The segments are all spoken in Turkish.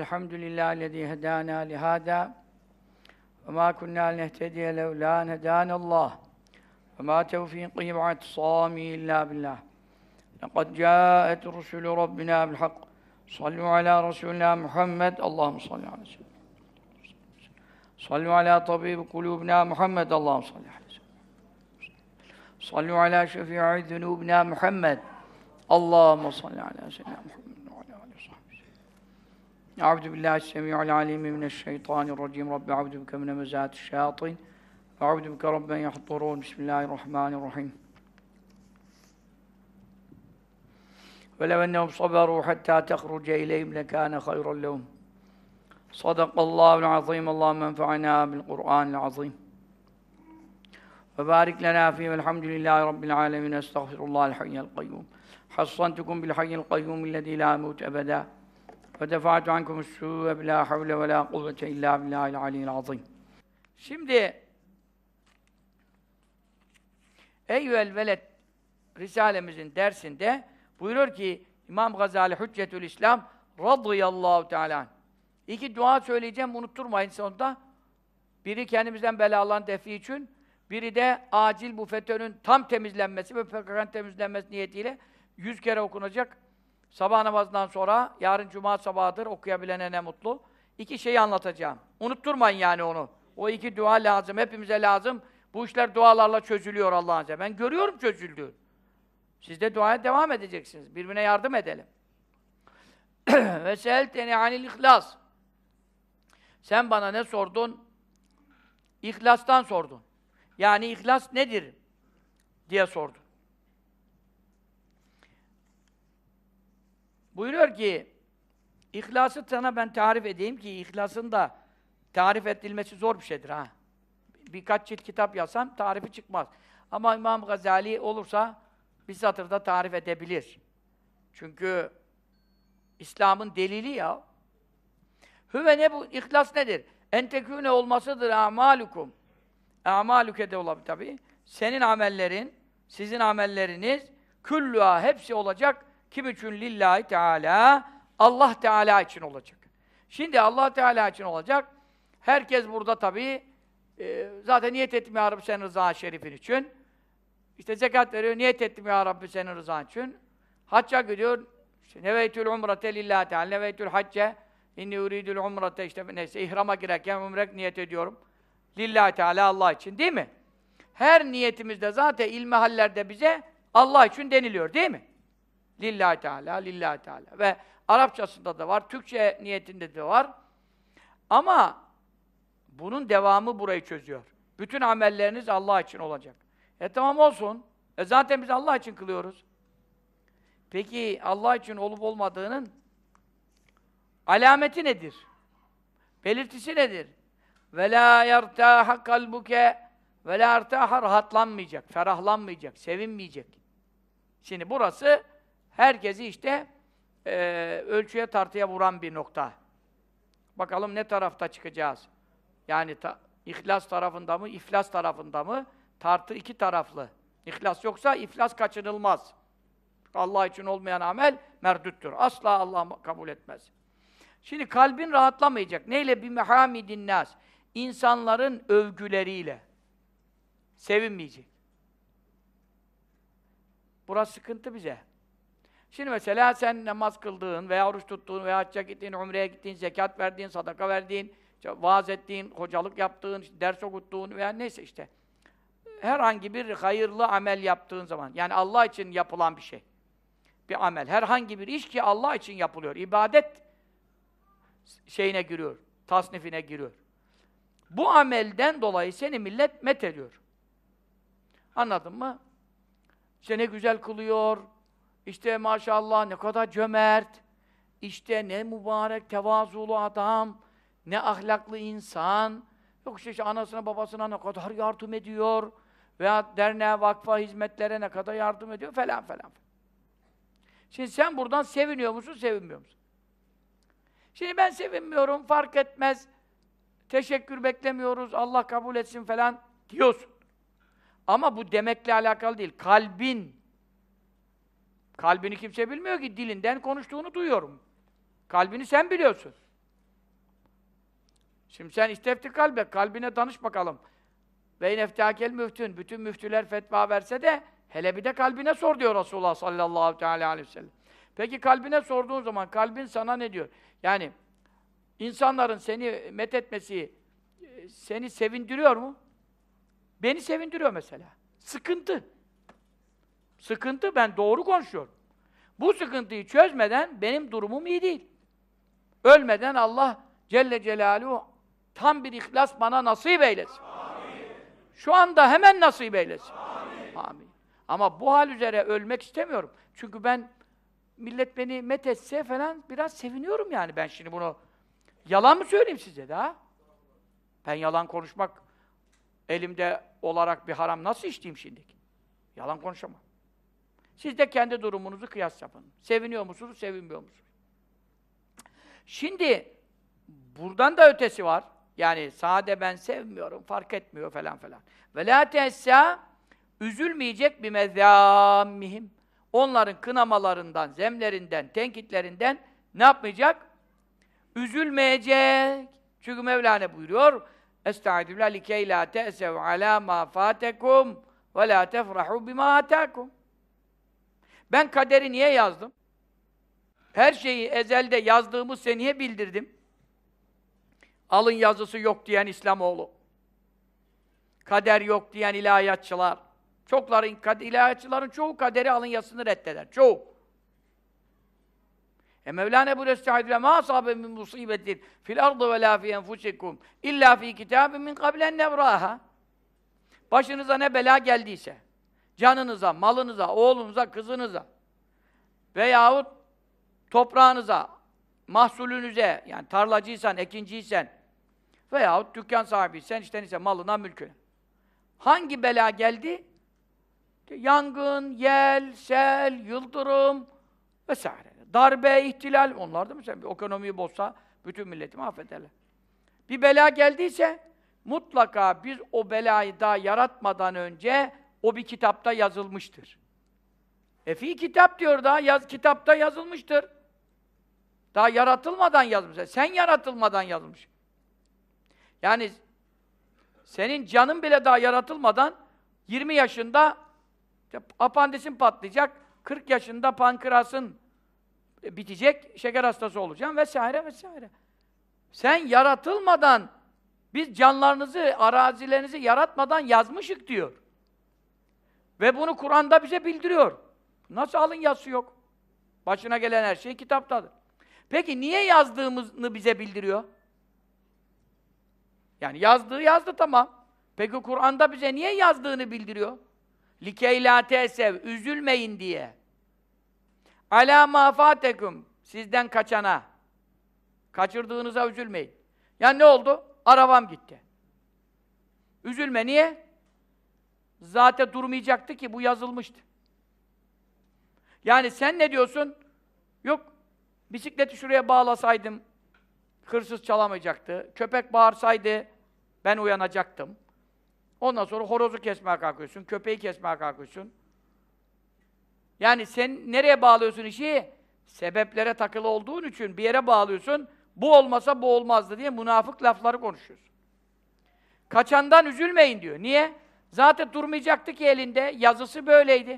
Elhamdülillahillezî hedâna lihâdâ ve mâ kunnâ linehtediye levlâ en hedânallâh ve mâ tevfîqî ve i'tisâmî illâ billah. Lekad câet rusulü Rabbina bil hak. Sallu alâ Resulina Muhammed. Allahümme salli aleyhi ve sellem. Sallu alâ tabîbi kulûbina Muhammed. Allahümme salli aleyhi ve sellem. Sallu alâ şefî'i zunûbina Muhammed. Allahümme salli alâ seyyidina Muhammed. Euzu billahi es-semî'ul alîm mineşşeytânirracîm. Rabbi euzu bike min hemezâti'ş-şeyâtîn ve euzu bike rabben yahdurûn. Bismillahirrahmanirrahim. وَلَوْ أَنَّهُمْ صَبَرُوا حَتَّى تَخْرُجَ إِلَيْهِمْ لَكَانَ خَيْرًا لَهُمْ صَدَقَ اللّٰهُ الْعَظِيمُ اللّٰهُمَّ انفَعْنَا بِالْقُرْآنِ الْعَظِيمِ وَبَارِكْ لَنَا فِيهِ وَالْحَمْدُ لِلّٰهِ رَبِّ الْعَالَمِينَ أَسْتَغْفِرُ اللّٰهَ الْحَيَّ الْقَيُّومَ حَصَّنْتُكُمْ بِالْحَيِّ الْقَيُّومِ الَّذِي لَا يَمُوتُ أَبَدًا وَدَفَعْتُ عَنْكُمُ السُّوءَ بِلَا حَوْلَ وَلَا قُوَّةَ إِلَّا بِاللّٰهِ الْعَلِيِّ الْعَظِيمِ. Şimdi Eyyüel Veled Risalemizin dersinde buyuruyor ki İmam Gazali Hüccetül İslam radıyallahu teâlâ anh. İki dua söyleyeceğim, unutturmayın sonunda. Biri kendimizden belaların defi için, biri de acil bu FETÖ'nün tam temizlenmesi ve PKK'nın temizlenmesi niyetiyle 100 kere okunacak. Sabah namazından sonra, yarın cuma sabahıdır, okuyabilene ne mutlu. İki şeyi anlatacağım. Unutturmayın yani onu. O iki dua lazım, hepimize lazım. Bu işler dualarla çözülüyor Allah'ın izniyle. Ben görüyorum çözüldüğünü. Siz de duaya devam edeceksiniz. Birbirine yardım edelim. Ve seelteni anil ihlas. Sen bana ne sordun? İhlastan sordun. Yani ihlas nedir? Diye sordun. Buyuruyor ki, İhlası sana ben tarif edeyim ki, ihlasın da tarif edilmesi zor bir şeydir ha. Birkaç cilt kitap yazsam tarifi çıkmaz. Ama İmam Gazali olursa bir satırda tarif edebilir. Çünkü İslam'ın delili ya. Hüve ne bu? İhlas nedir? Entekûne olmasıdır a'mâlukum. A'mâluke de olabilir tabii. Senin amellerin, sizin amelleriniz küllüha hepsi olacak. Kim için? Lillahi Teala. Allah Teala için olacak. Şimdi Allah Teala için olacak. Herkes burada tabii zaten niyet ettim ya Rabbi senin rızan şerifin için. İşte zekat veriyor, niyet ettim ya Rabbi senin rızan için. Hacca gidiyor. İşte neveytül umrete lillahi teala, neveytül hacce inni uridül umrete işte neyse ihrama girerken umrek niyet ediyorum. Lillahi Teala Allah için değil mi? Her niyetimizde zaten ilmihallerde bize Allah için deniliyor değil mi? Lillahi Teala, Lillahi Teala. Ve Arapçasında da var, Türkçe niyetinde de var. Ama bunun devamı burayı çözüyor. Bütün amelleriniz Allah için olacak. Tamam olsun. Zaten biz Allah için kılıyoruz. Peki Allah için olup olmadığının alameti nedir? Belirtisi nedir? Ve la yertaha kalbuke ve la yertaha rahatlanmayacak, ferahlanmayacak, sevinmeyecek. Şimdi burası herkesi işte ölçüye tartıya vuran bir nokta. Bakalım ne tarafta çıkacağız? Yani ihlas tarafında mı, iflas tarafında mı? Tartı iki taraflı. İhlas yoksa iflas kaçınılmaz. Allah için olmayan amel merdüttür. Asla Allah kabul etmez. Şimdi kalbin rahatlamayacak. Neyle? Bimehamidin nas. İnsanların övgüleriyle. Sevinmeyecek. Burası sıkıntı bize. Şimdi mesela sen namaz kıldığın veya oruç tuttuğun veya hacca gittiğin, umreye gittiğin, zekat verdiğin, sadaka verdiğin, vaaz ettiğin, hocalık yaptığın, işte ders okuttuğun veya neyse işte. Herhangi bir hayırlı amel yaptığın zaman, yani Allah için yapılan bir şey. Bir amel, herhangi bir iş ki Allah için yapılıyor. İbadet şeyine giriyor, tasnifine giriyor. Bu amelden dolayı seni millet met ediyor. Anladın mı? İşte ne güzel kılıyor, işte maşallah ne kadar cömert, işte ne mübarek, tevazulu adam, ne ahlaklı insan, yok işte anasına babasına ne kadar yardım ediyor, veya derneğe, vakfa, hizmetlere ne kadar yardım ediyor falan falan. Şimdi sen buradan seviniyor musun, sevinmiyor musun? Şimdi ben sevinmiyorum, fark etmez, teşekkür beklemiyoruz, Allah kabul etsin falan diyorsun. Ama bu demekle alakalı değil, kalbini kimse bilmiyor ki, dilinden konuştuğunu duyuyorum. Kalbini sen biliyorsun. Şimdi sen istefti kalbe, kalbine danış bakalım. Ve ineftakel müftün, bütün müftüler fetva verse de hele bir de kalbine sor diyor Resulullah sallallahu teala aleyhi ve sellem. Peki kalbine sorduğun zaman kalbin sana ne diyor? Yani insanların seni methetmesi seni sevindiriyor mu? Beni sevindiriyor mesela. Sıkıntı. Sıkıntı, ben doğru konuşuyorum. Bu sıkıntıyı çözmeden benim durumum iyi değil. Ölmeden Allah Celle Celaluhu tam bir ihlas bana nasip eylesin. Amin. Şu anda hemen nasip eylesin. Amin. Amin. Ama bu hal üzere ölmek istemiyorum. Çünkü ben, millet beni methetse falan biraz seviniyorum yani ben şimdi bunu. Yalan mı söyleyeyim size daha? Ben yalan konuşmak elimde olarak bir haram nasıl içtiğim şimdiki? Yalan konuşamam. Siz de kendi durumunuzu kıyas yapın. Seviniyor musunuz, sevinmiyor musunuz? Şimdi buradan da ötesi var. Yani sade ben sevmiyorum, fark etmiyor falan falan. Ve la teessa, üzülmeyecek bir mezzâmmihim. Onların kınamalarından, zemlerinden, tenkitlerinden ne yapmayacak? Üzülmeyecek. Çünkü Mevlana buyuruyor: Estaizu billah likey la te'sev alâ mâ fâtekum ve lâ tefrahû bimâ atâkum. Ben kaderi niye yazdım? Her şeyi ezelde yazdığımı size niye bildirdim? Alın yazısı yok diyen İslamoğlu. Kader yok diyen ilahiyatçılar. İlahiyatçıların çoğu kaderi alın yazısını reddeder. Çoğu. Mevlana buyuruyor: Estaizu mâ asâbe min musîbetin fil ardı ve lâ fî enfusikum illâ fî kitâbin min kablen nevrâha. Başınıza ne bela geldiyse, canınıza, malınıza, oğlunuza, kızınıza veyahut toprağınıza, mahsulünüze, yani tarlacıysan, ekinciysen veyahut dükkan sahibiysen, işte neyse malına, mülküne. Hangi bela geldi? Yangın, yel, sel, yıldırım vesaire. Darbe, ihtilal, onlar da mesela bir ekonomiyi bozsa bütün milleti mahvederler. Bir bela geldiyse mutlaka biz o belayı daha yaratmadan önce o bir kitapta yazılmıştır. Fi kitap diyor, daha kitapta yazılmıştır. Daha yaratılmadan yazmış. Sen yaratılmadan yazmış. Yani senin canın bile daha yaratılmadan 20 yaşında apandisin patlayacak, 40 yaşında pankreasın bitecek, şeker hastası olacaksın vesaire vesaire. Sen yaratılmadan, biz canlarınızı, arazilerinizi yaratmadan yazmışık diyor. Ve bunu Kur'an'da bize bildiriyor. Nasıl alın yazısı yok? Başına gelen her şey kitaptadır. Peki niye yazdığımızı bize bildiriyor? Yani yazdı tamam. Peki Kur'an'da bize niye yazdığını bildiriyor? Likey la te'sev, üzülmeyin diye. Alâ mâ fâtekum, sizden kaçana. Kaçırdığınıza üzülmeyin. Yani ne oldu? Arabam gitti. Üzülme, niye? Zaten durmayacaktı ki, bu yazılmıştı. Yani sen ne diyorsun? Yok, bisikleti şuraya bağlasaydım, hırsız çalamayacaktı. Köpek bağırsaydı, ben uyanacaktım. Ondan sonra horozu kesmeye kalkıyorsun, köpeği kesmeye kalkıyorsun. Yani sen nereye bağlıyorsun işi? Sebeplere takılı olduğun için bir yere bağlıyorsun. Bu olmasa bu olmazdı diye münafık lafları konuşuyorsun. Kaçandan üzülmeyin diyor. Niye? Zaten durmayacaktı ki elinde. Yazısı böyleydi.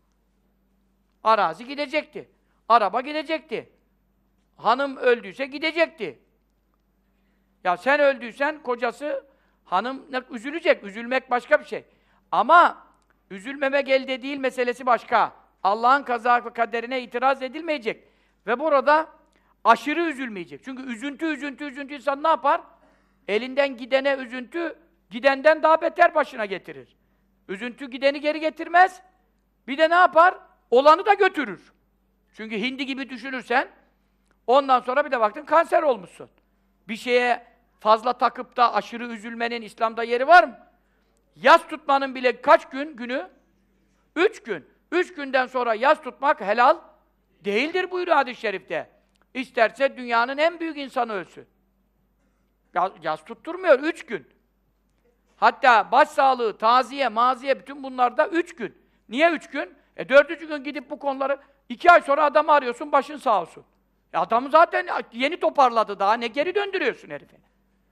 Arazi gidecekti. Araba gidecekti. Hanım öldüyse gidecekti. Ya sen öldüysen kocası, hanım üzülecek. Üzülmek başka bir şey. Ama üzülmemek elde değil meselesi başka. Allah'ın kaza ve kaderine itiraz edilmeyecek. Ve burada aşırı üzülmeyecek. Çünkü üzüntü insan ne yapar? Elinden gidene üzüntü, gidenden daha beter başına getirir. Üzüntü gideni geri getirmez. Bir de ne yapar? Olanı da götürür. Çünkü hindi gibi düşünürsen, ondan sonra bir de baktın kanser olmuşsun. Bir şeye fazla takıp da aşırı üzülmenin İslam'da yeri var mı? Yas tutmanın bile kaç günü? 3 gün. 3 günden sonra yas tutmak helal değildir buyuruyor hadis-i şerifte. İsterse dünyanın en büyük insanı ölsün. Yas tutturmuyor 3 gün. Hatta başsağlığı, taziye, maziye bütün bunlarda 3 gün. Niye 3 gün? 4. gün gidip bu konuları 2 ay sonra adamı arıyorsun, başın sağ olsun. Adamı zaten yeni toparladı daha, ne geri döndürüyorsun herifini?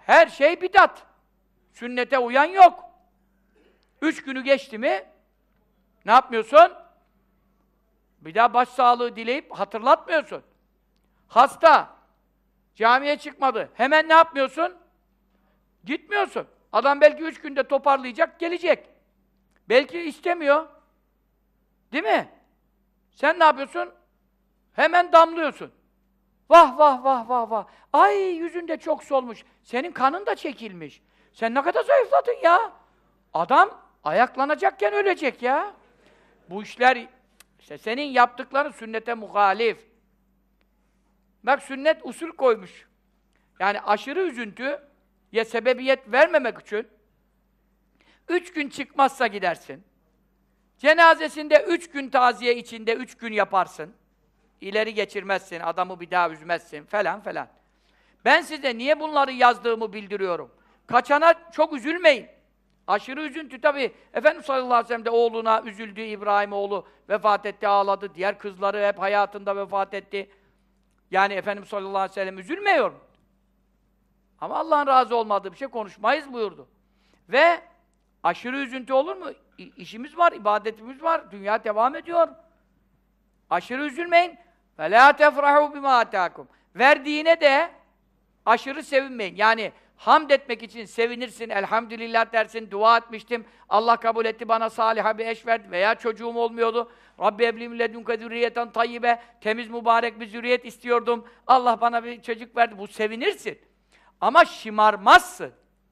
Her şey bidat. Sünnete uyan yok. 3 günü geçti mi ne yapmıyorsun? Bir daha başsağlığı dileyip hatırlatmıyorsun. Hasta, camiye çıkmadı. Hemen ne yapmıyorsun? Gitmiyorsun. Adam belki 3 günde toparlayacak, gelecek. Belki istemiyor. Değil mi? Sen ne yapıyorsun? Hemen damlıyorsun. Vah vah vah vah vah. Ay yüzünde çok solmuş. Senin kanın da çekilmiş. Sen ne kadar zayıfladın ya. Adam ayaklanacakken ölecek ya. Bu işler işte senin yaptıkların sünnete muhalif. Bak sünnet usul koymuş. Yani aşırı üzüntüye sebebiyet vermemek için 3 gün çıkmazsa gidersin. Cenazesinde 3 gün taziye içinde 3 gün yaparsın. İleri geçirmezsin, adamı bir daha üzmezsin falan falan. Ben size niye bunları yazdığımı bildiriyorum. Kaçana çok üzülmeyin. Aşırı üzüntü tabii. Efendimiz sallallahu aleyhi ve sellem de oğluna üzüldü, İbrahim oğlu vefat etti, ağladı. Diğer kızları hep hayatında vefat etti. Yani Efendimiz sallallahu aleyhi ve sellem üzülmüyor. Ama Allah'ın razı olmadığı bir şey konuşmayız buyurdu. Ve aşırı üzüntü olur mu? İşimiz var, ibadetimiz var, dünya devam ediyor. Aşırı üzülmeyin. وَلَا تَفْرَحُوا بِمَا آتَاكُمْ Verdiğine de aşırı sevinmeyin. Yani hamd etmek için sevinirsin, elhamdülillah dersin, dua etmiştim, Allah kabul etti, bana saliha bir eş verdi veya çocuğum olmuyordu. Rabbi ebli min ledunke zürriyeten tayyibe, temiz mübarek bir zürriyet istiyordum. Allah bana bir çocuk verdi. Bu sevinirsin. Ama şımarmazsın.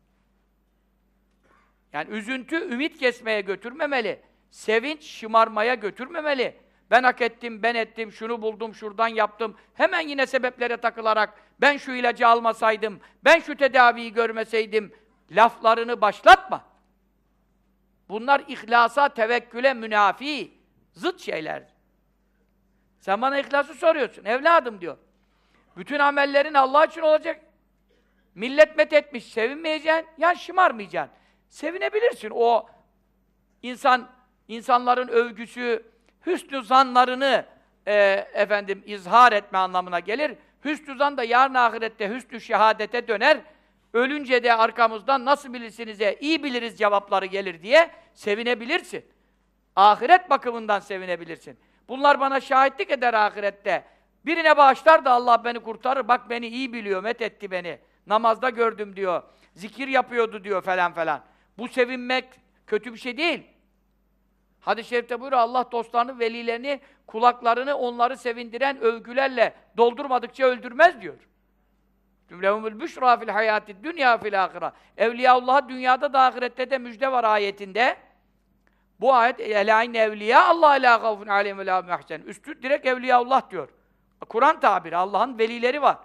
Yani üzüntü ümit kesmeye götürmemeli. Sevinç şımarmaya götürmemeli. Ben hak ettim, ben ettim, şunu buldum, şuradan yaptım. Hemen yine sebeplere takılarak, ben şu ilacı almasaydım, ben şu tedaviyi görmeseydim, laflarını başlatma. Bunlar ihlasa, tevekküle münafi, zıt şeyler. Sen bana ihlası soruyorsun, evladım diyor. Bütün amellerin Allah için olacak. Millet methetmiş, sevinmeyeceksin, ya şımarmayacaksın. Sevinebilirsin, o insanların övgüsü, hüsnü zanlarını izhar etme anlamına gelir. Hüsnü zan da yarın ahirette hüsnü şehadete döner. Ölünce de arkamızdan nasıl bilirsinize iyi biliriz cevapları gelir diye sevinebilirsin. Ahiret bakımından sevinebilirsin. Bunlar bana şahitlik eder ahirette. Birine bağışlar da Allah beni kurtarır. Bak beni iyi biliyor, methetti beni. Namazda gördüm diyor. Zikir yapıyordu diyor falan falan. Bu sevinmek kötü bir şey değil. Hadis-i şerifte buyuruyor, Allah dostlarını, velilerini, kulaklarını onları sevindiren övgülerle doldurmadıkça öldürmez diyor. Cümlehumul büşra fil hayatid dünya fil ahire. Evliyaullah'a dünyada da ahirette de müjde var ayetinde. Bu ayet elâin evliya Allah lâ gavfun aleyhim ve lâ mehzen. Üstü direkt evliyaullah diyor. Kur'an tabiri, Allah'ın velileri var.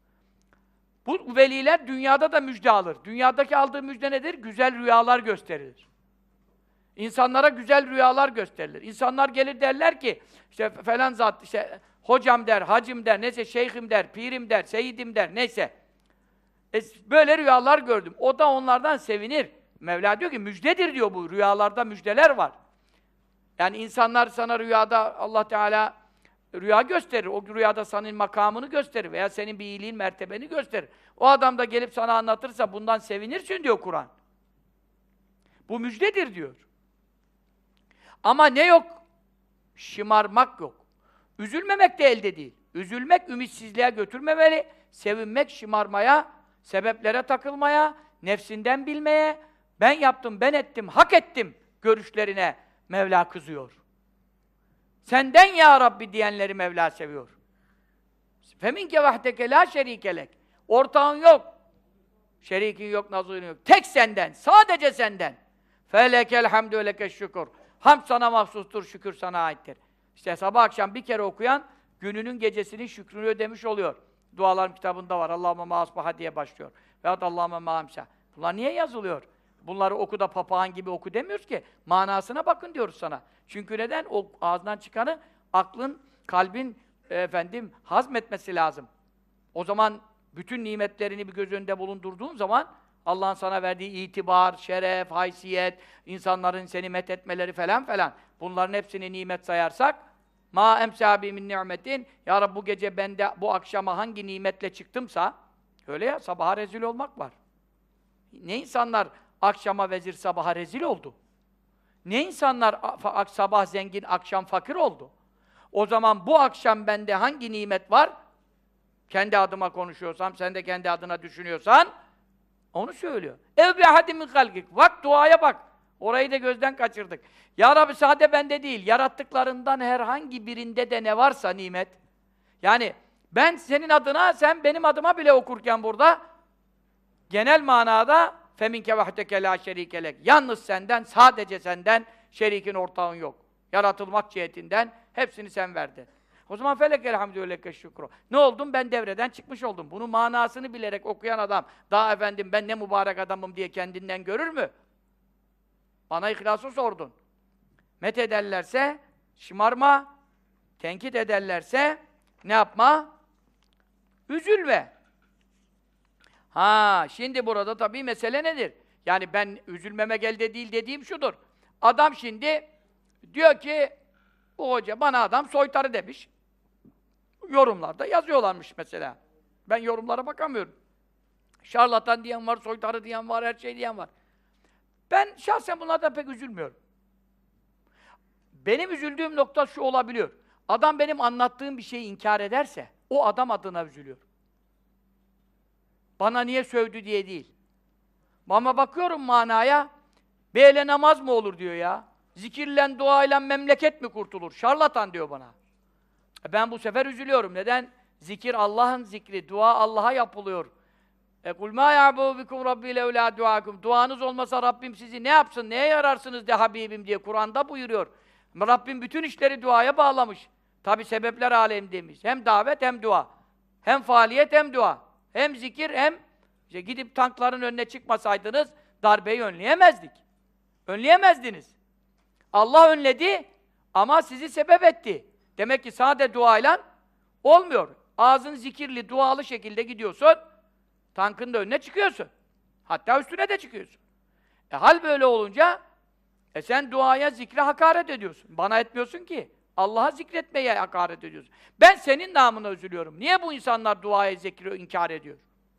Bu veliler dünyada da müjde alır. Dünyadaki aldığı müjde nedir? Güzel rüyalar gösterilir. İnsanlara güzel rüyalar gösterilir. İnsanlar gelir derler ki, işte falan zat, işte hocam der, hacım der, neyse şeyhim der, pirim der, seyidim der, neyse. Böyle rüyalar gördüm. O da onlardan sevinir. Mevla diyor ki, müjdedir diyor bu, rüyalarda müjdeler var. Yani insanlar sana rüyada, Allah Teala rüya gösterir. O rüyada senin makamını gösterir veya senin bir iyiliğin, mertebeni gösterir. O adam da gelip sana anlatırsa bundan sevinirsin diyor Kur'an. Bu müjdedir diyor. Ama ne yok? Şımarmak yok. Üzülmemek de elde değil. Üzülmek ümitsizliğe götürmemeli. Sevinmek şımarmaya, sebeplere takılmaya, nefsinden bilmeye, ben yaptım, ben ettim, hak ettim görüşlerine Mevla kızıyor. Senden ya Rabbi diyenleri Mevla seviyor. Feminke vahdeke la şerikelek. Ortağın yok. Şerikin yok, nazırın yok. Tek senden, sadece senden. Felekel hamdü ve lekeş şükür. Hamd sana mahsustur, şükür sana aittir. İşte sabah akşam bir kere okuyan, gününün gecesinin şükrünü ödemiş oluyor. Dualarım kitabında var. Allahümme ma'asbaha diye başlıyor. Veyahut Allahümme ma'amsa. Bunlar niye yazılıyor? Bunları oku da papağan gibi oku demiyoruz ki. Manasına bakın diyoruz sana. Çünkü neden? O ağzından çıkanı aklın, kalbin hazmetmesi lazım. O zaman bütün nimetlerini bir göz önünde bulundurduğun zaman Allah'ın sana verdiği itibar, şeref, haysiyet, insanların seni methetmeleri falan falan. Bunların hepsini nimet sayarsak ma emsâbi min ni'metin, ya Rabbi bu gece bende bu akşama hangi nimetle çıktımsa, öyle ya, sabaha rezil olmak var. Ne insanlar akşama vezir, sabaha rezil oldu. Ne insanlar sabah zengin, akşam fakir oldu. O zaman bu akşam bende hangi nimet var? Kendi adıma konuşuyorsam, sen de kendi adına düşünüyorsan, onu söylüyor. Ev bi ahadin min halkik. Bak duaya bak. Orayı da gözden kaçırdık. Ya Rabbi sade bende değil, yarattıklarından herhangi birinde de ne varsa nimet. Yani ben senin adına, sen benim adıma bile okurken burada, genel manada feminke vahdeke la şerike lek. Yalnız senden, sadece senden şerikin ortağın yok. Yaratılmak cihetinden hepsini sen verdin. O zaman felekel hamdü leke şükru. Ne oldum? Ben devreden çıkmış oldum. Bunun manasını bilerek okuyan adam, daha efendim ben ne mübarek adamım diye kendinden görür mü? Bana ihlası sordun. Met ederlerse şımarma, tenkit ederlerse ne yapma? Üzülme. Ha, şimdi burada tabii mesele nedir? Yani ben üzülmeme gelde değil dediğim şudur. Adam şimdi diyor ki, bu hoca bana adam soytarı demiş. Yorumlarda yazıyorlarmış mesela. Ben yorumlara bakamıyorum. Şarlatan diyen var, soytarı diyen var, her şey diyen var. Ben şahsen bunlardan pek üzülmüyorum. Benim üzüldüğüm nokta şu olabiliyor. Adam benim anlattığım bir şeyi inkar ederse, o adam adına üzülüyor. Bana niye sövdü diye değil. Ama bakıyorum manaya, beyle namaz mı olur diyor ya. Zikirle, duayla memleket mi kurtulur? Şarlatan diyor bana. Ben bu sefer üzülüyorum. Neden? Zikir Allah'ın zikri, dua Allah'a yapılıyor. Kul ma ya'bu bikum rabbi levla duakum. Duanız olmasa Rabbim sizi ne yapsın, neye yararsınız de Habibim diye Kur'an'da buyuruyor. Rabbim bütün işleri duaya bağlamış. Tabi sebepler alem demiş. Hem davet hem dua. Hem faaliyet hem dua. Hem zikir hem işte gidip tankların önüne çıkmasaydınız darbeyi önleyemezdik. Önleyemezdiniz. Allah önledi ama sizi sebep etti. Demek ki sade duayla olmuyor. Ağzın zikirli, dualı şekilde gidiyorsun, tankın da önüne çıkıyorsun. Hatta üstüne de çıkıyorsun. Hal böyle olunca sen duaya, zikre hakaret ediyorsun. Bana etmiyorsun ki. Allah'a zikretmeye hakaret ediyorsun. Ben senin namına üzülüyorum. Niye bu insanlar duaya, zikri inkar ediyor?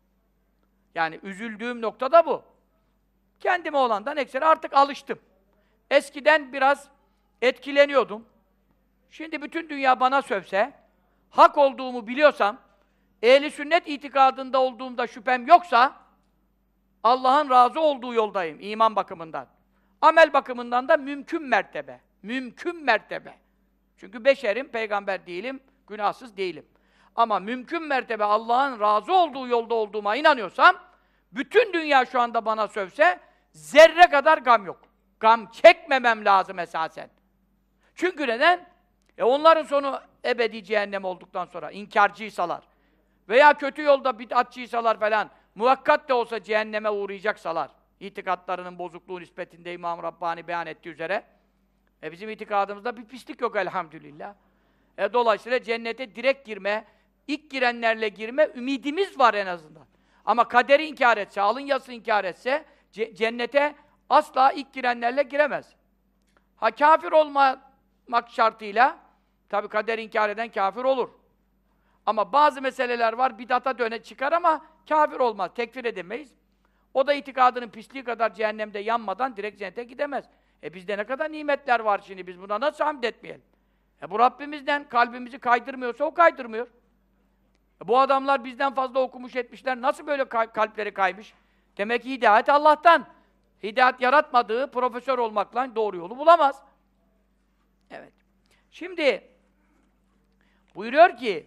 Yani üzüldüğüm nokta da bu. Kendime olandan ekseri artık alıştım. Eskiden biraz etkileniyordum. Şimdi bütün dünya bana sövse, hak olduğumu biliyorsam, ehli sünnet itikadında olduğumda şüphem yoksa, Allah'ın razı olduğu yoldayım, iman bakımından. Amel bakımından da mümkün mertebe. Mümkün mertebe. Çünkü beşerim, peygamber değilim, günahsız değilim. Ama mümkün mertebe Allah'ın razı olduğu yolda olduğuma inanıyorsam, bütün dünya şu anda bana sövse, zerre kadar gam yok. Gam çekmemem lazım esasen. Çünkü neden? Onların sonu ebedi cehennem olduktan sonra, inkarcıysalar veya kötü yolda bid'atçıysalar falan, muhakkat de olsa cehenneme uğrayacaksalar, itikatlarının bozukluğu nispetinde İmam Rabbani beyan ettiği üzere, bizim itikadımızda bir pislik yok elhamdülillah. Dolayısıyla cennete direkt girme, ilk girenlerle girme ümidimiz var en azından. Ama kaderi inkar etse, alın yazısı inkar etse, cennete asla ilk girenlerle giremez. Ha kafir olmak şartıyla, tabi kader inkar eden kafir olur. Ama bazı meseleler var, bid'ata döne çıkar ama kafir olmaz, tekfir edemeyiz. O da itikadının pisliği kadar cehennemde yanmadan direkt cennete gidemez. Bizde ne kadar nimetler var şimdi, biz buna nasıl hamd etmeyelim? Bu Rabbimizden kalbimizi kaydırmıyorsa o kaydırmıyor. Bu adamlar bizden fazla okumuş etmişler, nasıl böyle kalpleri kaymış? Demek ki hidayet Allah'tan. Hidayet yaratmadığı profesör olmakla doğru yolu bulamaz. Evet. Şimdi buyuruyor ki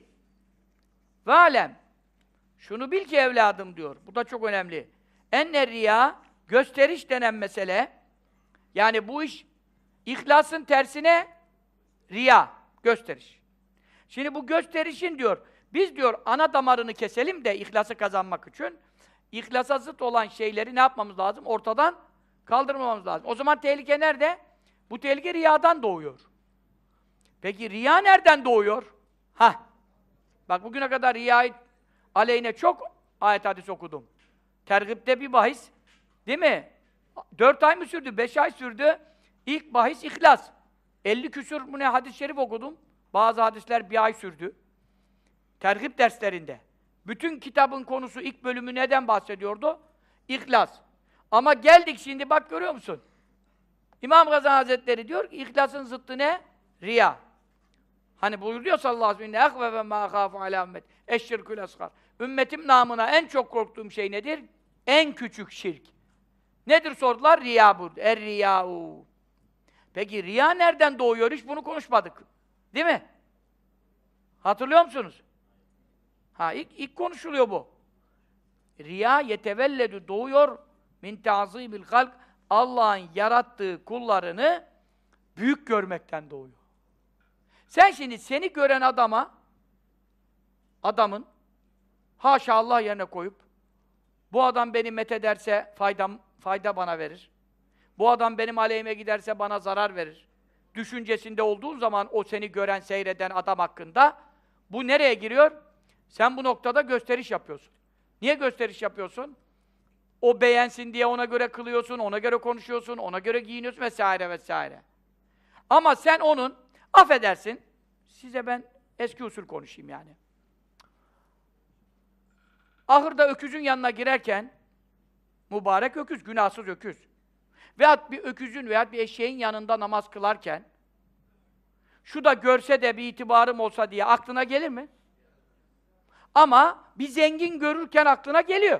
ve alem, şunu bil ki evladım diyor. Bu da çok önemli. Enne riya, gösteriş denen mesele, yani bu iş ihlasın tersine riya, gösteriş. Şimdi bu gösterişin diyor, biz diyor ana damarını keselim de ihlası kazanmak için, ihlasa zıt olan şeyleri ne yapmamız lazım? Ortadan kaldırmamamız lazım. O zaman tehlike nerede? Bu tehlike riyadan doğuyor. Peki riya nereden doğuyor? Bak bugüne kadar riya aleyhine çok ayet hadis okudum. Tergib'de bir bahis, değil mi? 4 ay mı sürdü, 5 ay sürdü. İlk bahis ihlas. 50 küsur mu ne hadis-i şerif okudum. Bazı hadisler bir ay sürdü. Tergib derslerinde. Bütün kitabın konusu ilk bölümü neden bahsediyordu? İhlas. Ama geldik şimdi bak görüyor musun? İmam Gazali Hazretleri diyor ki ihlasın zıttı ne? Riya. Hani buyuruyor sallallahu aleyhi ve sellem "Ehveve mâ khâfu alâ ümmet eşşirkül asgar." Ümmetim namına en çok korktuğum şey nedir? En küçük şirk. Nedir sordular? Riya bu. Er-riyâ'u. Peki riya nereden doğuyor? Hiç bunu konuşmadık. Değil mi? Hatırlıyor musunuz? İlk konuşuluyor bu. Riya yetevelledü doğuyor min ta'zîbil halk. Allah'ın yarattığı kullarını büyük görmekten doğuyor. Sen şimdi seni gören adamın haşa Allah yerine koyup bu adam beni methederse fayda bana verir. Bu adam benim aleyhime giderse bana zarar verir. Düşüncesinde olduğun zaman o seni gören, seyreden adam hakkında bu nereye giriyor? Sen bu noktada gösteriş yapıyorsun. Niye gösteriş yapıyorsun? O beğensin diye ona göre kılıyorsun, ona göre konuşuyorsun, ona göre giyiniyorsun vesaire vesaire. Ama sen onun, affedersin, size ben eski usul konuşayım yani. Ahırda öküzün yanına girerken, mübarek öküz, günahsız öküz. Veyahut bir öküzün veyahut bir eşeğin yanında namaz kılarken, şu da görse de bir itibarım olsa diye aklına gelir mi? Ama bir zengin görürken aklına geliyor.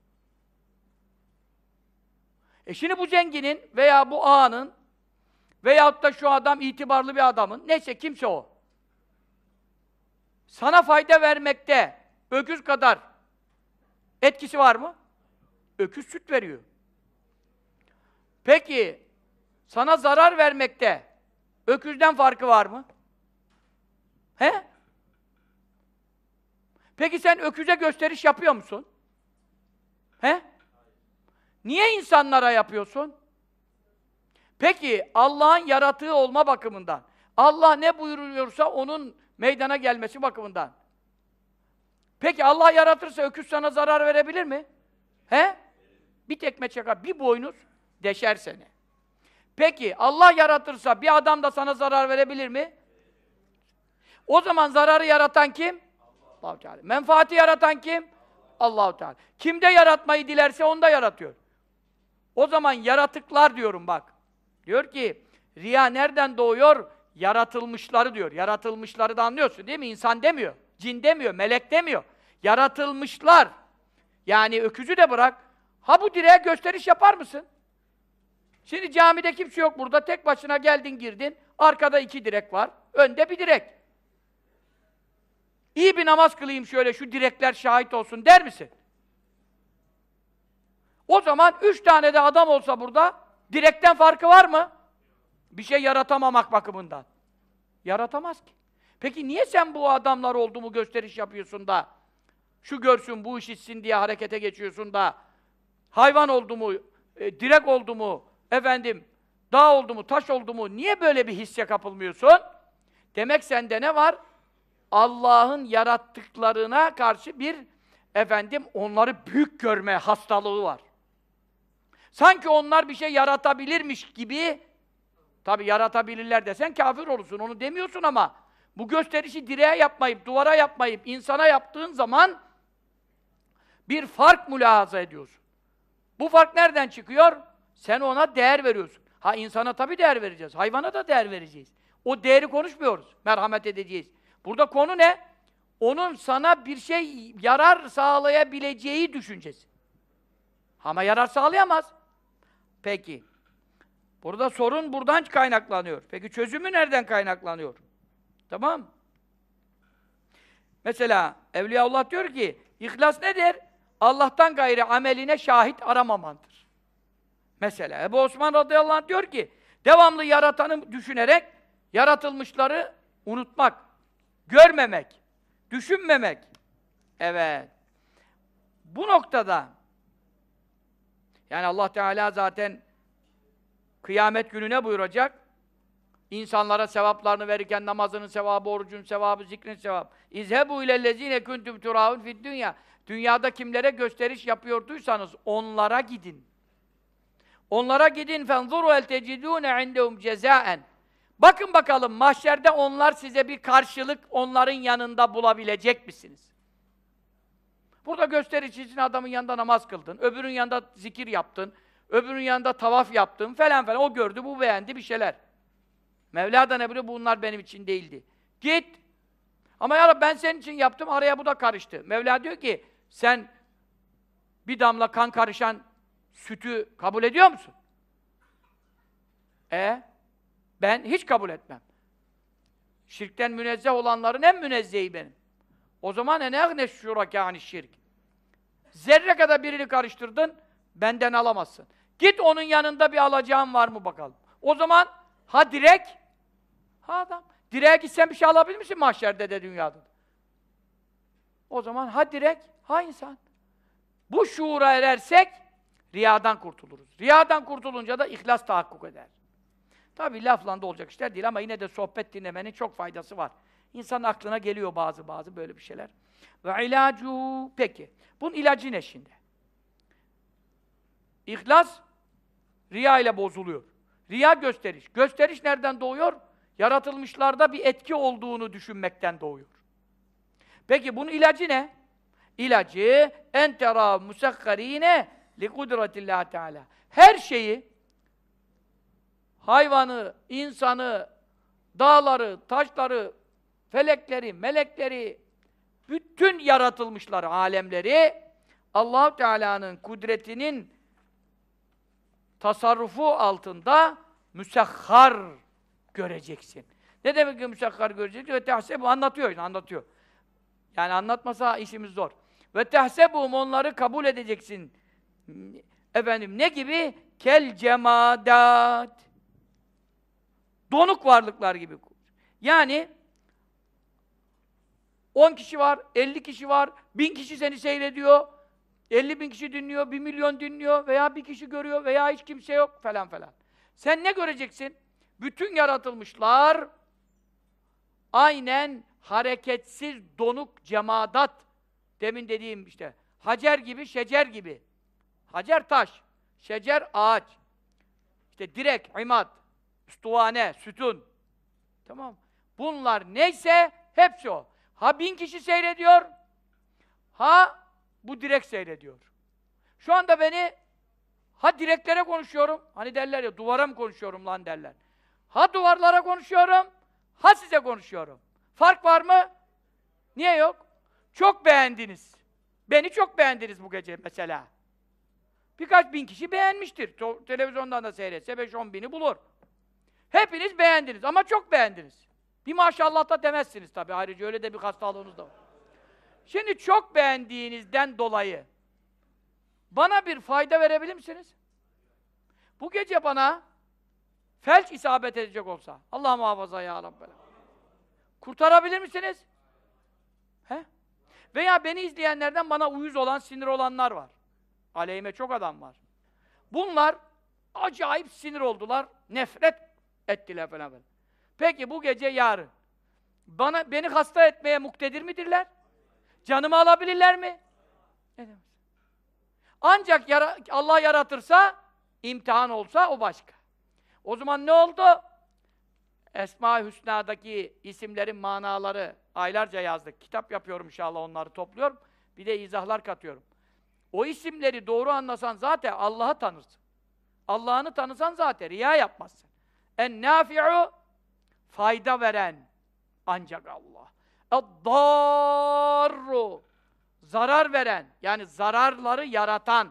Şimdi bu zenginin veya bu ağanın veyahut da şu adam itibarlı bir adamın, neyse kimse o. Sana fayda vermekte öküz kadar etkisi var mı? Öküz süt veriyor. Peki, sana zarar vermekte öküzden farkı var mı? He? Peki sen öküze gösteriş yapıyor musun? He? Niye insanlara yapıyorsun? Peki, Allah'ın yaratığı olma bakımından, Allah ne buyuruyorsa onun meydana gelmesi bakımından. Peki, Allah yaratırsa öküz sana zarar verebilir mi? He? Bir tekme çakar, bir boynuz deşer seni. Peki, Allah yaratırsa bir adam da sana zarar verebilir mi? O zaman zararı yaratan kim? Allah-u Teala. Menfaati yaratan kim? Allah-u Teala. Kimde yaratmayı dilerse onda yaratıyor. O zaman yaratıklar diyorum bak. Diyor ki, riya nereden doğuyor? Yaratılmışları diyor. Yaratılmışları da anlıyorsun değil mi? İnsan demiyor, cin demiyor, melek demiyor. Yaratılmışlar. Yani öküzü de bırak. Ha bu direğe gösteriş yapar mısın? Şimdi camide kimse yok burada. Tek başına geldin girdin. Arkada 2 direk var. Önde bir direk. İyi bir namaz kılayım şöyle, şu direkler şahit olsun der misin? O zaman 3 tane de adam olsa burada, direkten farkı var mı? Bir şey yaratamamak bakımından. Yaratamaz ki. Peki niye sen bu adamlar oldu mu gösteriş yapıyorsun da, şu görsün, bu işitsin diye harekete geçiyorsun da, hayvan oldu mu, direk oldu mu, dağ oldu mu, taş oldu mu, niye böyle bir hisse kapılmıyorsun? Demek sende ne var? Allah'ın yarattıklarına karşı bir, onları büyük görme hastalığı var. Sanki onlar bir şey yaratabilirmiş gibi, tabi yaratabilirler desen kafir olursun, onu demiyorsun ama, bu gösterişi direğe yapmayıp, duvara yapmayıp, insana yaptığın zaman, bir fark mülahaza ediyorsun. Bu fark nereden çıkıyor? Sen ona değer veriyorsun. Ha insana tabii değer vereceğiz, hayvana da değer vereceğiz. O değeri konuşmuyoruz, merhamet edeceğiz. Burada konu ne? Onun sana bir şey yarar sağlayabileceği düşüncesi. Ama yarar sağlayamaz. Peki. Burada sorun buradan kaynaklanıyor. Peki çözümü nereden kaynaklanıyor? Tamam. Mesela Evliyaullah diyor ki, İhlas nedir? Allah'tan gayri ameline şahit aramamandır. Mesela Ebu Osman radıyallahu anh diyor ki, devamlı yaratanı düşünerek yaratılmışları unutmak, görmemek, düşünmemek. Evet. Bu noktada yani Allah Teala zaten kıyamet günü ne buyuracak? İnsanlara sevaplarını verirken namazının sevabı, orucun sevabı, zikrin sevabı. İzhebu ilellezine kuntum turaun fid dünya. Dünyada kimlere gösteriş yapıyorduysanız onlara gidin. Onlara gidin fenzuru el tecidune indehum cezaen. Bakın bakalım mahşerde onlar size bir karşılık onların yanında bulabilecek misiniz? Burada gösteriş için adamın yanında namaz kıldın, öbürünün yanında zikir yaptın, öbürünün yanında tavaf yaptım falan falan. O gördü, bu beğendi bir şeyler. Mevla da ne biliyor? Bunlar benim için değildi. Git. Ama ya Rabbi ben senin için yaptım, araya bu da karıştı. Mevla diyor ki, sen bir damla kan karışan sütü kabul ediyor musun? Ben hiç kabul etmem. Şirkten münezzeh olanların en münezzehi benim. O zaman ne şurakâni şirk. Zerre kadar birini karıştırdın, benden alamazsın. Git onun yanında bir alacağın var mı bakalım. O zaman ha direkt, ha adam. Direğe gitsen bir şey alabilir misin mahşerde de dünyada? O zaman ha direkt, ha insan. Bu şuura erersek riyadan kurtuluruz. Riyadan kurtulunca da ihlas tahakkuk eder. Tabii lafla da olacak işler değil ama yine de sohbet dinlemenin çok faydası var. İnsanın aklına geliyor bazı böyle bir şeyler. Ve ilacu, peki. Bunun ilacı ne şimdi? İhlas, riya ile bozuluyor. Riya gösteriş. Gösteriş nereden doğuyor? Yaratılmışlarda bir etki olduğunu düşünmekten doğuyor. Peki bunun ilacı ne? İlacı en tera musakkarine li kudretillah Teala. Her şeyi, hayvanı, insanı, dağları, taşları, felekleri, melekleri, bütün yaratılmışları, alemleri Allah-u Teala'nın kudretinin tasarrufu altında müsahhar göreceksin. Ne demek ki müsahhar göreceksin? Ve tehsebu anlatıyor. Yani anlatmasa işimiz zor. Ve tehsebuhum onları kabul edeceksin. Efendim ne gibi? Kel cemadat. Donuk varlıklar gibi. Yani 10 kişi var, 50 kişi var, 1000 kişi seni seyrediyor, 50.000 kişi dinliyor, 1 milyon dinliyor veya bir kişi görüyor veya hiç kimse yok falan falan. Sen ne göreceksin? Bütün yaratılmışlar aynen hareketsiz, donuk cemadat. Demin dediğim işte hacer gibi, şecer gibi. Hacer taş, şecer ağaç. İşte direk, imad, üstuvane, sütun. Tamam. Bunlar neyse hepsi o. Ha 1000 kişi seyrediyor, ha bu direk seyrediyor. Şu anda beni ha direklere konuşuyorum, hani derler ya duvara mı konuşuyorum lan derler. Ha duvarlara konuşuyorum, ha size konuşuyorum. Fark var mı? Niye yok? Çok beğendiniz. Beni çok beğendiniz bu gece mesela. Birkaç bin kişi beğenmiştir. Televizyondan da seyretse 5-10 bini bulur. Hepiniz beğendiniz ama çok beğendiniz. Bir maşallah da demezsiniz tabii. Ayrıca öyle de bir hastalığınız da var. Şimdi çok beğendiğinizden dolayı bana bir fayda verebilir misiniz? Bu gece bana felç isabet edecek olsa, Allah muhafaza ya Rabbi. Kurtarabilir misiniz? He? Veya beni izleyenlerden bana uyuz olan, sinir olanlar var. Aleyhime çok adam var. Bunlar acayip sinir oldular, nefret ettiler falan böyle. Peki bu gece yarın beni hasta etmeye muktedir midirler? Canımı alabilirler mi? Edemez. Ancak Allah yaratırsa, imtihan olsa o başka. O zaman ne oldu? Esma-i Hüsna'daki isimlerin manaları aylarca yazdık. Kitap yapıyorum inşallah, onları topluyorum. Bir de izahlar katıyorum. O isimleri doğru anlasan zaten Allah'ı tanırsın. Allah'ını tanısan zaten riya yapmazsın. En-nâfi'u fayda veren ancak Allah. Ed-dârru zarar veren, yani zararları yaratan.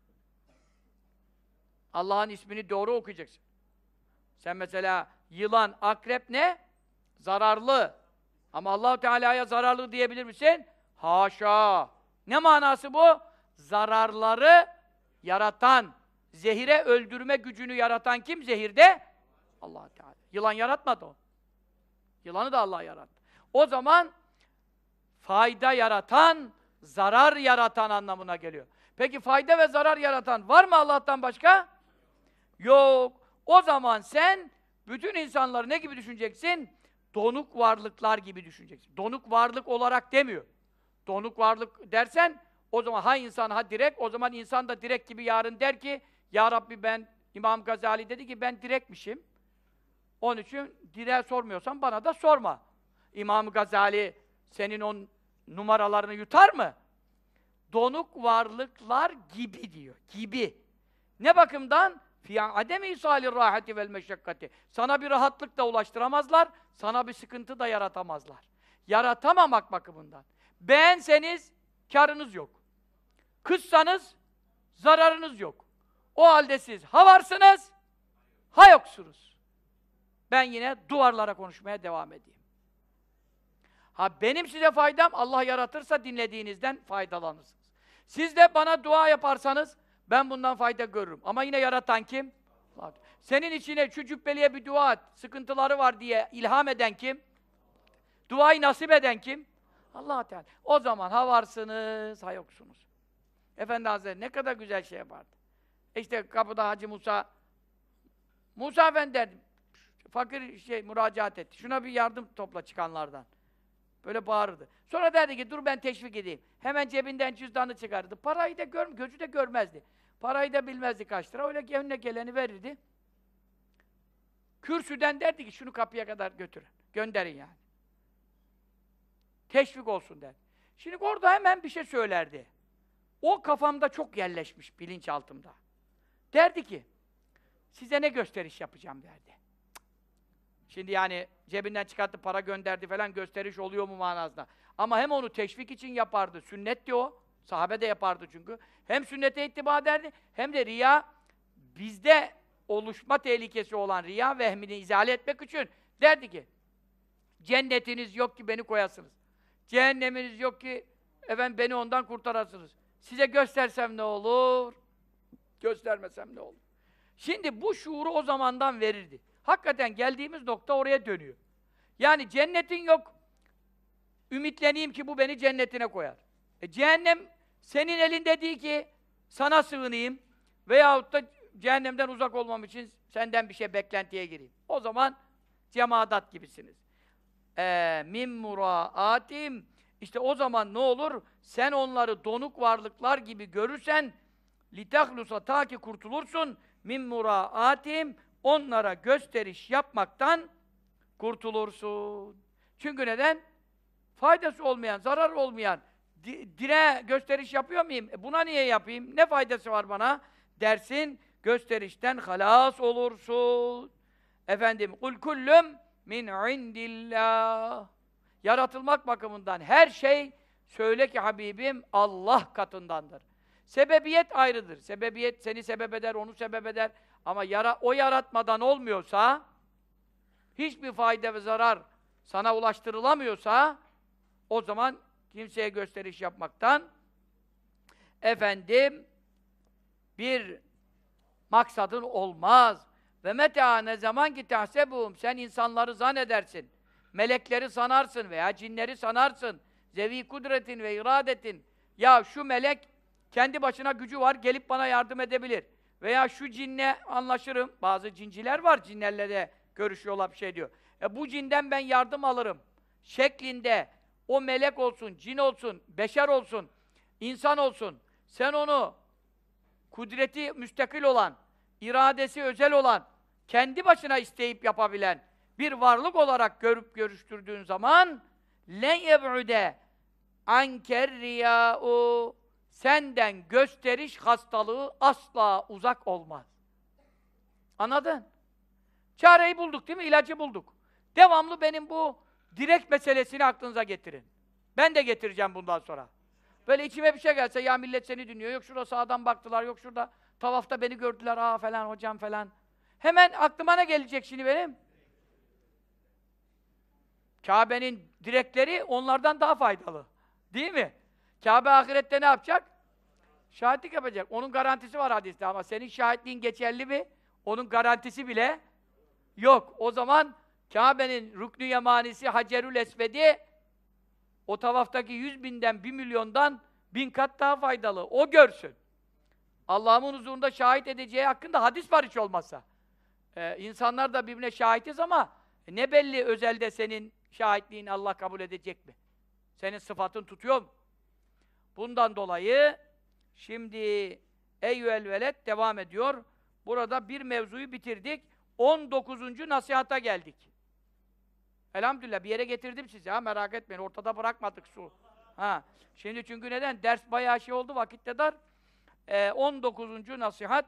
Allah'ın ismini doğru okuyacaksın. Sen mesela yılan, akrep ne? Zararlı. Ama Allah-u Teala'ya zararlı diyebilir misin? Haşa! Ne manası bu? Zararları yaratan, zehire öldürme gücünü yaratan kim zehirde? Allah Teala. Yılan yaratmadı o. Yılanı da Allah yarattı. O zaman fayda yaratan, zarar yaratan anlamına geliyor. Peki fayda ve zarar yaratan var mı Allah'tan başka? Yok. O zaman sen bütün insanları ne gibi düşüneceksin? Donuk varlıklar gibi düşüneceksin. Donuk varlık olarak demiyor. Donuk varlık dersen o zaman ha insan ha direk, o zaman insan da direk gibi yarın der ki ya Rabbi ben, İmam Gazali dedi ki ben direkmişim. Onun için direğe sormuyorsan bana da sorma. İmam Gazali senin o numaralarını yutar mı? Donuk varlıklar gibi diyor. Gibi. Ne bakımdan? Fî ademi isâlir râheti vel meşakkati. Sana bir rahatlık da ulaştıramazlar, sana bir sıkıntı da yaratamazlar. Yaratamamak bakımından. Beğenseniz kârınız yok. Kızsanız zararınız yok. O halde siz ha varsınız, ha yoksunuz. Ben yine duvarlara konuşmaya devam edeyim. Ha benim size faydam, Allah yaratırsa dinlediğinizden faydalanırsınız. Siz de bana dua yaparsanız, ben bundan fayda görürüm. Ama yine yaratan kim? Allah. Senin içine şu cübbeliye bir dua et, sıkıntıları var diye ilham eden kim? Duayı nasip eden kim? Allah Teala. O zaman ha varsınız, ha yoksunuz. Efendi Hazretleri ne kadar güzel şey yapardı. İşte kapıda Hacı Musa Efendi derdim. Fakir müracaat etti. Şuna bir yardım topla çıkanlardan. Böyle bağırırdı. Sonra derdi ki dur ben teşvik edeyim. Hemen cebinden cüzdanı çıkarırdı. Parayı da gözü de görmezdi. Parayı da bilmezdi kaç lira. Öyle önüne geleni verirdi. Kürsüden derdi ki şunu kapıya kadar götürün. Gönderin yani. Teşvik olsun derdi. Şimdi orada hemen bir şey söylerdi. O kafamda çok yerleşmiş bilinçaltımda. Derdi ki size ne gösteriş yapacağım derdi. Şimdi yani cebinden çıkarttı, para gönderdi falan gösteriş oluyor mu manasında. Ama hem onu teşvik için yapardı, sünnetti o. Sahabe de yapardı çünkü. Hem sünnete ittiba ederdi, hem de riya, bizde oluşma tehlikesi olan riya vehmini izale etmek için derdi ki cennetiniz yok ki beni koyasınız. Cehenneminiz yok ki efendim beni ondan kurtarasınız. Size göstersem ne olur? Göstermesem ne olur? Şimdi bu şuuru o zamandan verirdi. Hakikaten geldiğimiz nokta oraya dönüyor. Yani cennetin yok, ümitleneyim ki bu beni cennetine koyar. Cehennem senin elinde değil ki sana sığınayım veyahut da cehennemden uzak olmam için senden bir şey beklentiye gireyim. O zaman cemaat gibisiniz. Min muraatim, işte o zaman ne olur? Sen onları donuk varlıklar gibi görürsen litahlusa, ta ki kurtulursun min muraatim, onlara gösteriş yapmaktan kurtulursun. Çünkü neden? Faydası olmayan, zarar olmayan, dire gösteriş yapıyor muyum? Buna niye yapayım? Ne faydası var bana? Dersin, gösterişten halas olursun. Efendim, kul kullum min indillah. Yaratılmak bakımından her şey, söyle ki Habibim, Allah katındandır. Sebebiyet ayrıdır. Sebebiyet seni sebep eder, onu sebep eder. Ama o yaratmadan olmuyorsa, hiçbir fayda ve zarar sana ulaştırılamıyorsa, o zaman kimseye gösteriş yapmaktan efendim bir maksadın olmaz. Ve meta, ne zaman ki tahsebuhum, sen insanları zannedersin, melekleri sanarsın veya cinleri sanarsın, zevi kudretin ve iradetin, ya şu melek kendi başına gücü var, gelip bana yardım edebilir. Veya şu cinle anlaşırım. Bazı cinciler var, cinlerle de görüşüyorlar, bir şey diyor. Bu cinden ben yardım alırım şeklinde, o melek olsun, cin olsun, beşer olsun, insan olsun, sen onu kudreti müstakil olan, iradesi özel olan, kendi başına isteyip yapabilen bir varlık olarak görüp görüştürdüğün zaman len yeb'ude anker riyâ'u, senden gösteriş hastalığı asla uzak olmaz. Anladın? Çareyi bulduk değil mi? İlacı bulduk. Devamlı benim bu direkt meselesini aklınıza getirin. Ben de getireceğim bundan sonra. Böyle içime bir şey gelse, ya millet seni dinliyor, yok şurada sağdan baktılar, yok şurada tavafta beni gördüler, aa falan hocam falan. Hemen aklıma ne gelecek şimdi benim? Kabe'nin direkleri onlardan daha faydalı. Değil mi? Kabe ahirette ne yapacak? Şahitlik yapacak. Onun garantisi var hadiste ama senin şahitliğin geçerli mi? Onun garantisi bile yok. O zaman Kabe'nin Rüknü Yemanisi, Hacerül Esved'i o tavaftaki 100.000'den 1 milyondan 1000 kat daha faydalı. O görsün. Allah'ın huzurunda şahit edeceği hakkında hadis var hiç olmazsa. İnsanlar da birbirine şahitiz ama ne belli özelde senin şahitliğini Allah kabul edecek mi? Senin sıfatın tutuyor mu? Bundan dolayı şimdi eyyüel veled devam ediyor. Burada bir mevzuyu bitirdik. 19. nasihata geldik. Elhamdülillah bir yere getirdim sizi ha, merak etmeyin. Ortada bırakmadık su. Ha. Şimdi çünkü neden? Ders bayağı şey oldu, vakit de dar. 19. nasihat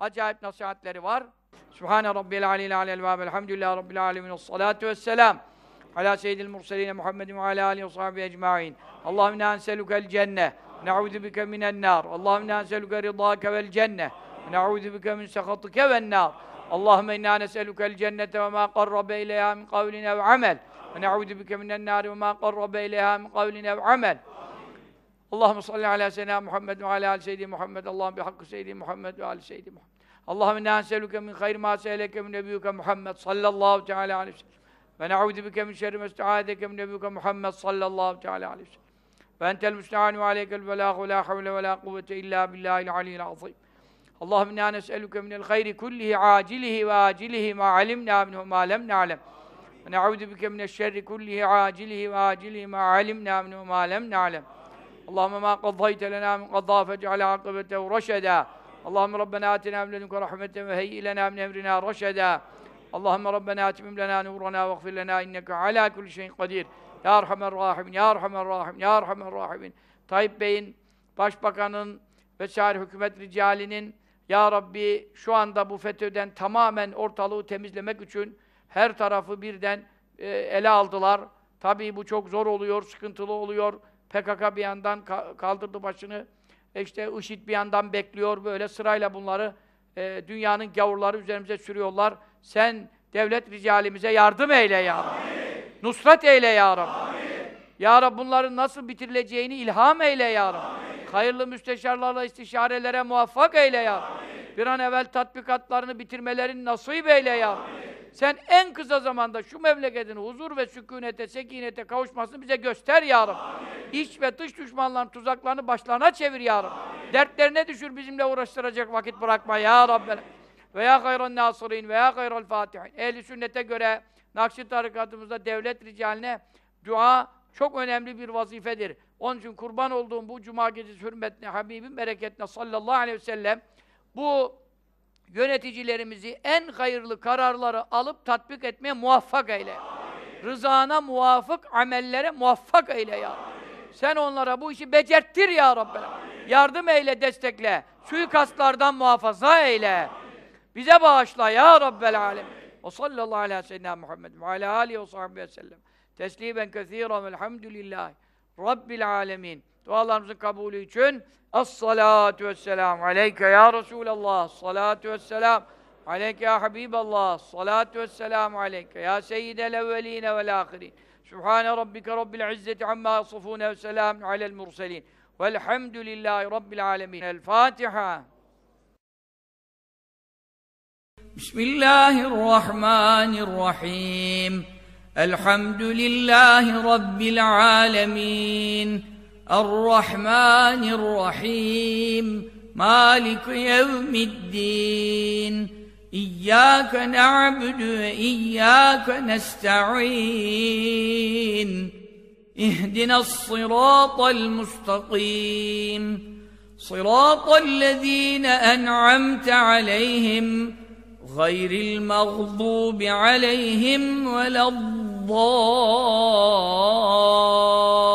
acayip nasihatleri var. Sübhane Rabbiyel Aliyyil Alel ve elhamdülillahi Rabbil Alemin. Esselatu vesselam ala seyyidil murseline Muhammedin ve ala alihi ve sahbihi ecma'in. Allahümme inna enselukel cenne, ne'udhu bike minen nar. Allahümme inna enseluke ridâke vel cenne, ne'udhu bike min sehatike ven nar. Allahümme inna nes'elukel cennete ve ma qarrabe ileyha min kavlin ev amel. Ve ne'udhu bike minen nar ve ma qarrabe ileyha min kavlin ev amel. Allahümme salli ala seyyidina Muhammed ve ala ali seyyidi Muhammed. Allahümme bihakkı seyyidi Muhammed ve ali seyyidi Muhammed. Allahümme inna nes'eluke min hayr ma se'eleke min nebiyyuke Muhammed sallallahu teala aleyhi ve sellem. Ve ne'udhu bike min şerri ma ista'adeke min nebiyyuke Muhammed sallallahu teala aleyhi ve sellem. Ve entel müsta'an ve aleykel belâhu ve la havle ve la kuvvete illa billahil aliyyil azîm. Allahümme inna nes'eluke minel hayri kullihi acilihi ve acilihi ma alimna minhu ma lem na'lem. Ve ne'udhu bike mineşşerri kullihi acilihi ve acilihi ma alimna minhu ma lem na'lem. Allahümme ma qaddayte lena min qadda fec'ale akibetehu reşedâ. Allahümme Rabbena atina min ledunke rahmeten ve heyyi lena min emrina reşedâ. Allahümme Rabbena atimim lena nurana ve gfir lena inneke ala kulli şeyin kadir. Ya Erhamer Rahimin, Ya Erhamer Rahim, Ya Erhamer Rahimin. Tayyip Bey'in, Başbakanın vesaire hükümet ricalinin Ya Rabbi şu anda bu FETÖ'den tamamen ortalığı temizlemek için her tarafı birden ele aldılar. Tabii bu çok zor oluyor, sıkıntılı oluyor. PKK bir yandan kaldırdı başını. İşte IŞİD bir yandan bekliyor. Böyle sırayla bunları dünyanın gavurları üzerimize sürüyorlar. Sen devlet ricalimize yardım eyle ya Rabbi. Amin. Nusret eyle ya Rabbi. Amin. Ya Rabbi bunların nasıl bitirileceğini ilham eyle ya Rabbi. Amin. Hayırlı müsteşarlarla istişarelere muvaffak eyle ya Rabbi. Amin. Bir an evvel tatbikatlarını bitirmelerini nasip eyle ya Rabbi. Amin. Sen en kısa zamanda şu memleketin huzur ve sükunete, sekinete kavuşmasını bize göster ya Rabbi. Amin. İç ve dış düşmanların tuzaklarını başlarına çevir ya Rabbi. Amin. Dertlerine düşür, bizimle uğraştıracak vakit bırakma ya Rabbi. Ve ya hayran nasirin ve ya hayral fatihin. Ehl-i sünnete göre Nakşi tarikatımızda devlet ricaline dua çok önemli bir vazifedir. Onun için kurban olduğum bu cuma gecesi hürmetine, Habibim bereketine sallallahu aleyhi ve sellem bu yöneticilerimizi en hayırlı kararları alıp tatbik etmeye muvaffak eyle. Amin. Rızana muvafık amellere muvaffak eyle ya Rabbi. Sen onlara bu işi becerttir ya Rabbi. Amin. Yardım eyle, destekle. Suikastlardan muhafaza eyle. Amin. Bize bağışla ya Rabbel alem. Ve sallallahu ala seyyidina Muhammed ve ala alihi ve sahbihi ve sellem. Teslimen kesiren velhamdülillahi Rabbil alemin. Dualarımızın kabulü için es-salatu vesselamu aleyke ya Resulallah. Es-salatu vesselam aleyke ya Habiballah. Es-salatu vesselamu aleyke ya seyyidel evveline vel ahirin. Sübhane rabbike rabbil izzeti amma yasifune ve selamun alel murselin. Velhamdülillahi Rabbil alemin. El-Fatiha. Bismillahirrahmanirrahim. Elhamdülillahi Rabbil alemin. Errahmanirrahim. Malik yevmiddin. İyyâke na'budu ve iyyâke nesta'in. İhdinas-sirâtal mustakîm. Sirâtallezîne en'amte aleyhim. غير المغضوب عليهم ولا الضالين